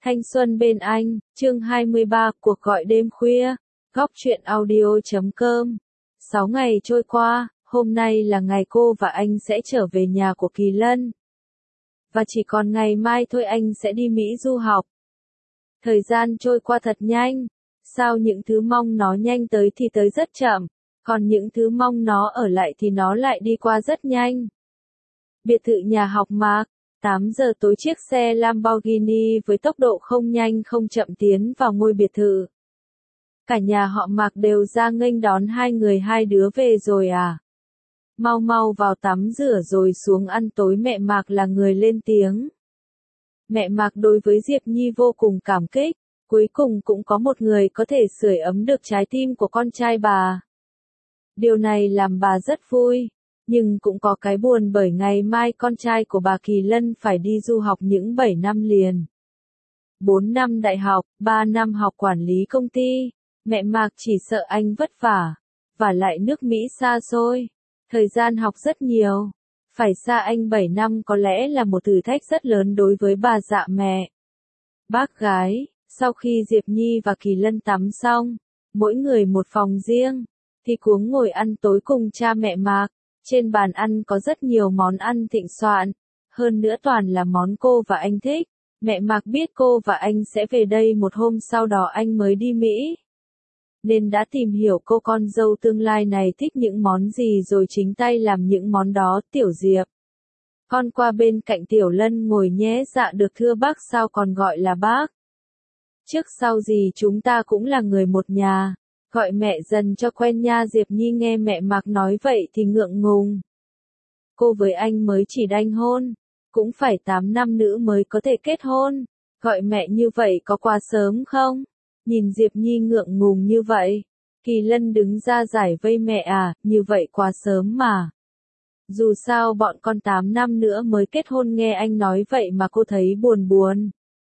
Thanh xuân bên anh, chương 23, cuộc gọi đêm khuya, góc truyện audio.com. 6 ngày trôi qua, hôm nay là ngày cô và anh sẽ trở về nhà của Kỳ Lân. Và chỉ còn ngày mai thôi anh sẽ đi Mỹ du học. Thời gian trôi qua thật nhanh, sao những thứ mong nó nhanh tới thì tới rất chậm, còn những thứ mong nó ở lại thì nó lại đi qua rất nhanh. Biệt thự nhà học Mạc. 8 giờ tối chiếc xe Lamborghini với tốc độ không nhanh không chậm tiến vào ngôi biệt thự. Cả nhà họ Mạc đều ra nghênh đón hai đứa về rồi à? Mau mau vào tắm rửa rồi xuống ăn tối, mẹ Mạc là người lên tiếng. Mẹ Mạc đối với Diệp Nhi vô cùng cảm kích, cuối cùng cũng có một người có thể sưởi ấm được trái tim của con trai bà. Điều này làm bà rất vui. Nhưng cũng có cái buồn bởi ngày mai con trai của bà Kỳ Lân phải đi du học những 7 năm liền. 4 năm đại học, 3 năm học quản lý công ty. Mẹ Mạc chỉ sợ anh vất vả. Và lại nước Mỹ xa xôi. Thời gian học rất nhiều. Phải xa anh 7 năm có lẽ là một thử thách rất lớn đối với bà dạ mẹ. Bác gái, sau khi Diệp Nhi và Kỳ Lân tắm xong, mỗi người một phòng riêng, thì cuống ngồi ăn tối cùng cha mẹ Mạc. Trên bàn ăn có rất nhiều món ăn thịnh soạn, hơn nữa toàn là món cô và anh thích. Mẹ Mạc biết cô và anh sẽ về đây một hôm sau đó anh mới đi Mỹ, nên đã tìm hiểu cô con dâu tương lai này thích những món gì rồi chính tay làm những món đó. Tiểu Diệp, con qua bên cạnh Tiểu Lân ngồi nhé. Dạ được thưa bác, sao còn gọi là bác? Trước sau gì chúng ta cũng là người một nhà. Gọi mẹ dần cho quen nha. Diệp Nhi nghe mẹ Mạc nói vậy thì ngượng ngùng. Cô với anh mới chỉ đanh hôn, cũng phải 8 năm nữa mới có thể kết hôn. Gọi mẹ như vậy có quá sớm không? Nhìn Diệp Nhi ngượng ngùng như vậy, Kỳ Lân đứng ra giải vây. Mẹ à, như vậy quá sớm mà. Dù sao bọn con 8 năm nữa mới kết hôn. Nghe anh nói vậy mà cô thấy buồn buồn.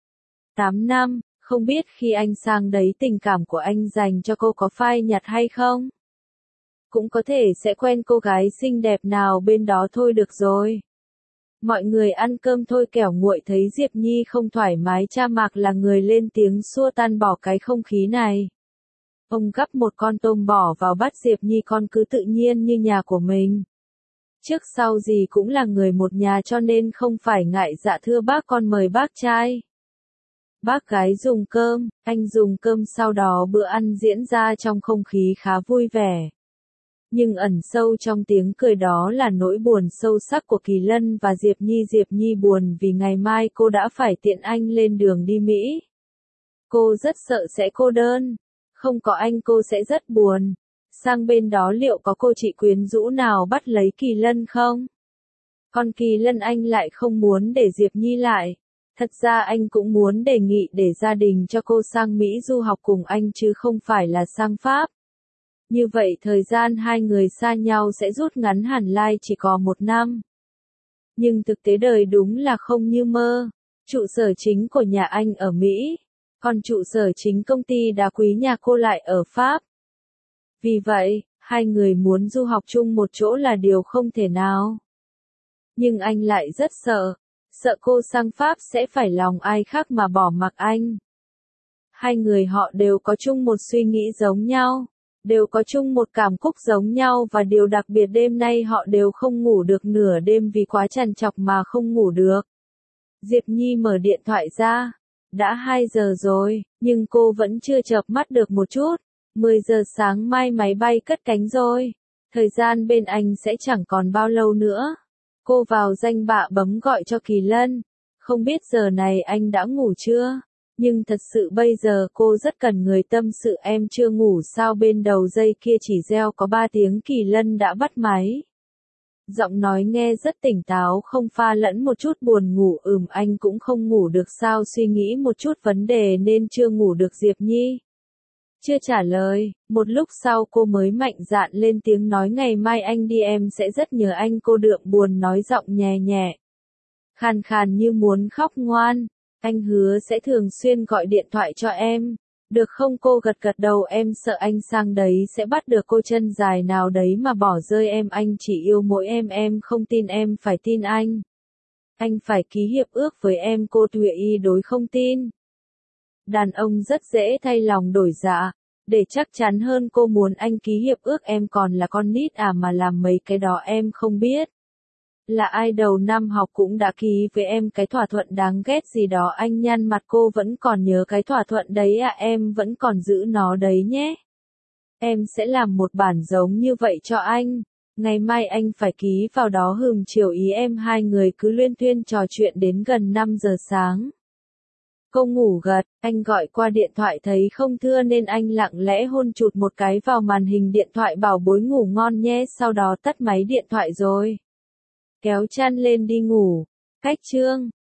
8 năm. Không biết khi anh sang đấy tình cảm của anh dành cho cô có phai nhạt hay không? Cũng có thể sẽ quen cô gái xinh đẹp nào bên đó thôi được rồi. Mọi người ăn cơm thôi. Kẻo nguội thấy Diệp Nhi không thoải mái, cha Mạc là người lên tiếng xua tan bỏ cái không khí này. Ông gắp một con tôm bỏ vào bát Diệp Nhi. Con cứ tự nhiên như nhà của mình. Trước sau gì cũng là người một nhà cho nên không phải ngại. Dạ thưa bác, con mời bác trai. Bác gái dùng cơm, anh dùng cơm. Sau đó bữa ăn diễn ra trong không khí khá vui vẻ. Nhưng ẩn sâu trong tiếng cười đó là nỗi buồn sâu sắc của Kỳ Lân và Diệp Nhi. Diệp Nhi buồn vì ngày mai cô đã phải tiện anh lên đường đi Mỹ. Cô rất sợ sẽ cô đơn. Không có anh cô sẽ rất buồn. Sang bên đó liệu có cô chị quyến rũ nào bắt lấy Kỳ Lân không? Còn Kỳ Lân anh lại không muốn để Diệp Nhi lại. Thật ra anh cũng muốn đề nghị để gia đình cho cô sang Mỹ du học cùng anh chứ không phải là sang Pháp. Như vậy thời gian hai người xa nhau sẽ rút ngắn hẳn, lai chỉ có 1 năm. Nhưng thực tế đời đúng là không như mơ. Trụ sở chính của nhà anh ở Mỹ, còn trụ sở chính công ty đá quý nhà cô lại ở Pháp. Vì vậy, hai người muốn du học chung một chỗ là điều không thể nào. Nhưng anh lại rất sợ. Sợ cô sang Pháp sẽ phải lòng ai khác mà bỏ mặc anh. Hai người họ đều có chung một suy nghĩ giống nhau, đều có chung một cảm xúc giống nhau và điều đặc biệt đêm nay họ đều không ngủ được nửa đêm vì quá trằn trọc mà không ngủ được. Diệp Nhi mở điện thoại ra. Đã 2 giờ rồi, nhưng cô vẫn chưa chợp mắt được một chút. 10 giờ sáng mai máy bay cất cánh rồi. Thời gian bên anh sẽ chẳng còn bao lâu nữa. Cô vào danh bạ bấm gọi cho Kỳ Lân. Không biết giờ này anh đã ngủ chưa? Nhưng thật sự bây giờ cô rất cần người tâm sự. Em chưa ngủ sao? Bên đầu dây kia chỉ reo có 3 tiếng. Kỳ Lân đã bắt máy. Giọng nói nghe rất tỉnh táo, không pha lẫn một chút buồn ngủ. Anh cũng không ngủ được sao? Suy nghĩ một chút vấn đề nên chưa ngủ được. Diệp Nhi chưa trả lời. Một lúc sau cô mới mạnh dạn lên tiếng nói ngày mai anh đi em sẽ rất nhớ anh. Cô đượm buồn nói giọng nhẹ nhẹ, khàn khàn như muốn khóc. Ngoan, anh hứa sẽ thường xuyên gọi điện thoại cho em. Được không? Cô gật gật đầu. Em sợ anh sang đấy sẽ bắt được cô chân dài nào đấy mà bỏ rơi em. Anh chỉ yêu mỗi em không tin em phải tin anh. Anh phải ký hiệp ước với em. Cô tuyệt đối không tin. Đàn ông rất dễ thay lòng đổi dạ. Để chắc chắn hơn cô muốn anh ký hiệp ước em còn là con nít à mà làm mấy cái đó em không biết. Là ai đầu năm học cũng đã ký với em cái thỏa thuận đáng ghét gì đó anh nhăn mặt cô vẫn còn nhớ cái thỏa thuận đấy à em vẫn còn giữ nó đấy nhé. Em sẽ làm một bản giống như vậy cho anh. Ngày mai anh phải ký vào đó chiều ý em hai người cứ luyên thuyên trò chuyện đến gần 5 giờ sáng. Cô ngủ gật, anh gọi qua điện thoại thấy không thưa nên anh lặng lẽ hôn chụt một cái vào màn hình điện thoại bảo bối ngủ ngon nhé sau đó tắt máy điện thoại rồi. Kéo chăn lên đi ngủ. Cách chương